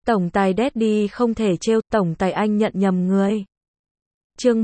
Tổng tài Daddy không thể trêu, tổng tài anh nhận nhầm người. Chương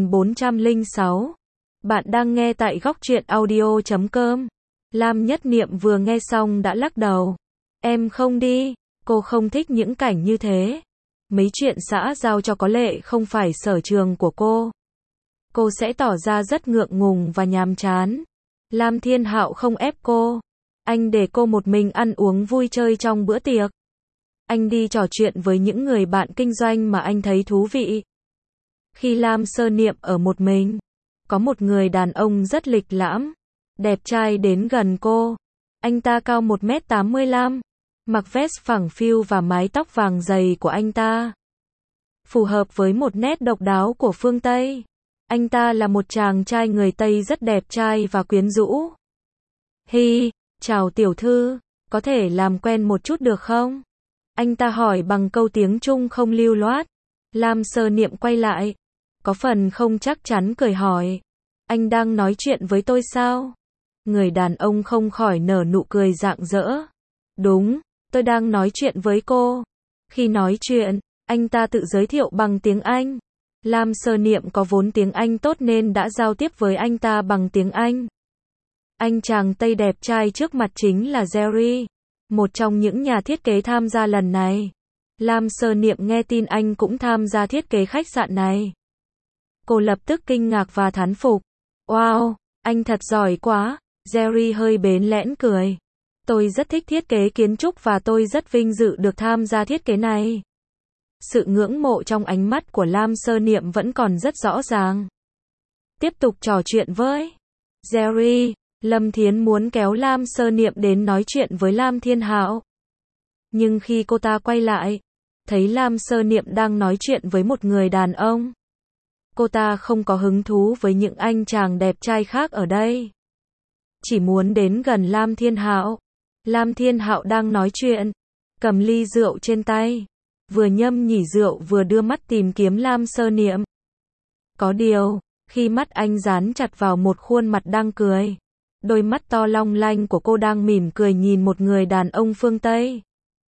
1406. Bạn đang nghe tại góc truyện audio.com. Lam Nhất Niệm vừa nghe xong đã lắc đầu. Em không đi, cô không thích những cảnh như thế. Mấy chuyện xã giao cho có lệ không phải sở trường của cô. Cô sẽ tỏ ra rất ngượng ngùng và nhàm chán. Lam Thiên Hạo không ép cô. Anh để cô một mình ăn uống vui chơi trong bữa tiệc. Anh đi trò chuyện với những người bạn kinh doanh mà anh thấy thú vị. Khi Lam Sơ Niệm ở một mình, có một người đàn ông rất lịch lãm, đẹp trai đến gần cô. Anh ta cao 1m85, mặc vest phẳng phiu và mái tóc vàng dày của anh ta phù hợp với một nét độc đáo của phương Tây. Anh ta là một chàng trai người Tây rất đẹp trai và quyến rũ. Hi, chào tiểu thư, có thể làm quen một chút được không? Anh ta hỏi bằng câu tiếng Trung không lưu loát. Lam Sơ Niệm quay lại, có phần không chắc chắn cười hỏi. Anh đang nói chuyện với tôi sao? Người đàn ông không khỏi nở nụ cười rạng rỡ. Đúng, tôi đang nói chuyện với cô. Khi nói chuyện, anh ta tự giới thiệu bằng tiếng Anh. Lam Sơ Niệm có vốn tiếng Anh tốt nên đã giao tiếp với anh ta bằng tiếng Anh. Anh chàng Tây đẹp trai trước mặt chính là Jerry, một trong những nhà thiết kế tham gia lần này. Lam Sơ Niệm nghe tin anh cũng tham gia thiết kế khách sạn này. Cô lập tức kinh ngạc và thán phục. Wow, anh thật giỏi quá. Jerry hơi bến lẽn cười. Tôi rất thích thiết kế kiến trúc và tôi rất vinh dự được tham gia thiết kế này. Sự ngưỡng mộ trong ánh mắt của Lam Sơ Niệm vẫn còn rất rõ ràng. Tiếp tục trò chuyện với Jerry, Lâm Thiến muốn kéo Lam Sơ Niệm đến nói chuyện với Lam Thiên Hạo. Nhưng khi cô ta quay lại, thấy Lam Sơ Niệm đang nói chuyện với một người đàn ông. Cô ta không có hứng thú với những anh chàng đẹp trai khác ở đây. Chỉ muốn đến gần Lam Thiên Hạo. Lam Thiên Hạo đang nói chuyện, cầm ly rượu trên tay, vừa nhâm nhỉ rượu vừa đưa mắt tìm kiếm Lam Sơ Niệm. Có điều, khi mắt anh dán chặt vào một khuôn mặt đang cười, đôi mắt to long lanh của cô đang mỉm cười nhìn một người đàn ông phương Tây.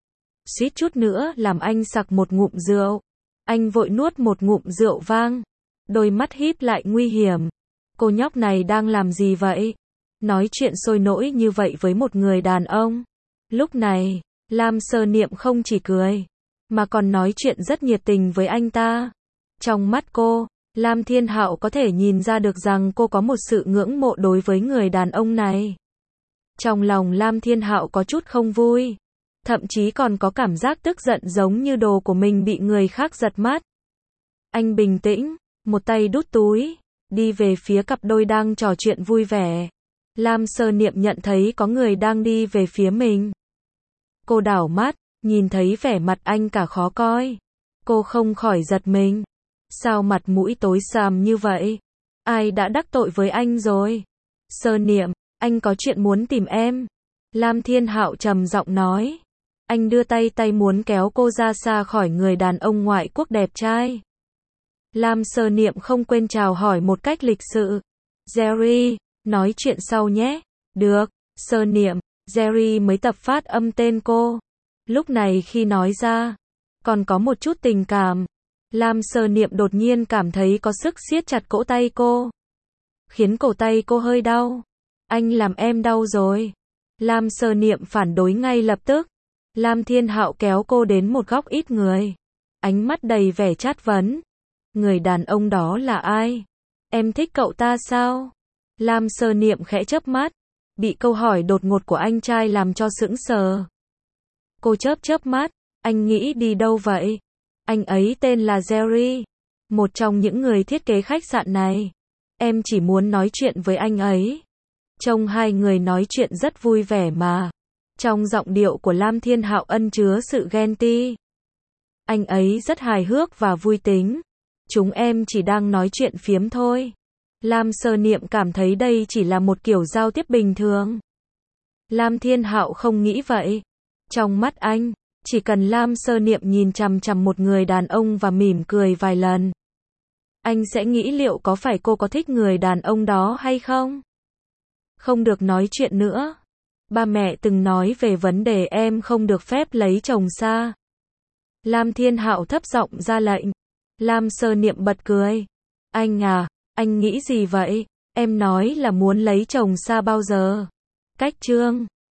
Suýt chút nữa làm anh sặc một ngụm rượu. Anh vội nuốt một ngụm rượu vang, đôi mắt híp lại nguy hiểm. Cô nhóc này đang làm gì vậy? Nói chuyện sôi nổi như vậy với một người đàn ông. Lúc này, Lam Sơ Niệm không chỉ cười, mà còn nói chuyện rất nhiệt tình với anh ta. Trong mắt cô, Lam Thiên Hạo có thể nhìn ra được rằng cô có một sự ngưỡng mộ đối với người đàn ông này. Trong lòng Lam Thiên Hạo có chút không vui, thậm chí còn có cảm giác tức giận giống như đồ của mình bị người khác giật mất. Anh bình tĩnh, một tay đút túi, đi về phía cặp đôi đang trò chuyện vui vẻ. Lam Sơ Niệm nhận thấy có người đang đi về phía mình. Cô đảo mắt, nhìn thấy vẻ mặt anh cả khó coi. Cô không khỏi giật mình. Sao mặt mũi tối sầm như vậy? Ai đã đắc tội với anh rồi? Sơ Niệm, anh có chuyện muốn tìm em. Lam Thiên Hạo trầm giọng nói. Anh đưa tay muốn kéo cô ra xa khỏi người đàn ông ngoại quốc đẹp trai. Lam Sơ Niệm không quên chào hỏi một cách lịch sự. Jerry, nói chuyện sau nhé. Được, Sơ Niệm. Jerry mới tập phát âm tên cô. Lúc này khi nói ra, còn có một chút tình cảm. Lam Sơ Niệm đột nhiên cảm thấy có sức siết chặt cổ tay cô, khiến cổ tay cô hơi đau. Anh làm em đau rồi. Lam Sơ Niệm phản đối ngay lập tức. Lam Thiên Hạo kéo cô đến một góc ít người, ánh mắt đầy vẻ chát vấn. Người đàn ông đó là ai? Em thích cậu ta sao? Lam Sơ Niệm khẽ chớp mắt, bị câu hỏi đột ngột của anh trai làm cho sững sờ. Cô chớp mắt, anh nghĩ đi đâu vậy? Anh ấy tên là Jerry, một trong những người thiết kế khách sạn này. Em chỉ muốn nói chuyện với anh ấy. Trông hai người nói chuyện rất vui vẻ mà. Trong giọng điệu của Lam Thiên Hạo ẩn chứa sự ghen tị. Anh ấy rất hài hước và vui tính. Chúng em chỉ đang nói chuyện phiếm thôi. Lam Sơ Niệm cảm thấy đây chỉ là một kiểu giao tiếp bình thường. Lam Thiên Hạo không nghĩ vậy. Trong mắt anh, chỉ cần Lam Sơ Niệm nhìn chằm chằm một người đàn ông và mỉm cười vài lần, anh sẽ nghĩ liệu có phải cô có thích người đàn ông đó hay không? Không được nói chuyện nữa. Ba mẹ từng nói về vấn đề em không được phép lấy chồng xa. Lam Thiên Hạo thấp giọng ra lệnh. Lam Sơ Niệm bật cười. Anh à, anh nghĩ gì vậy? Em nói là muốn lấy chồng xa bao giờ? Cách Trương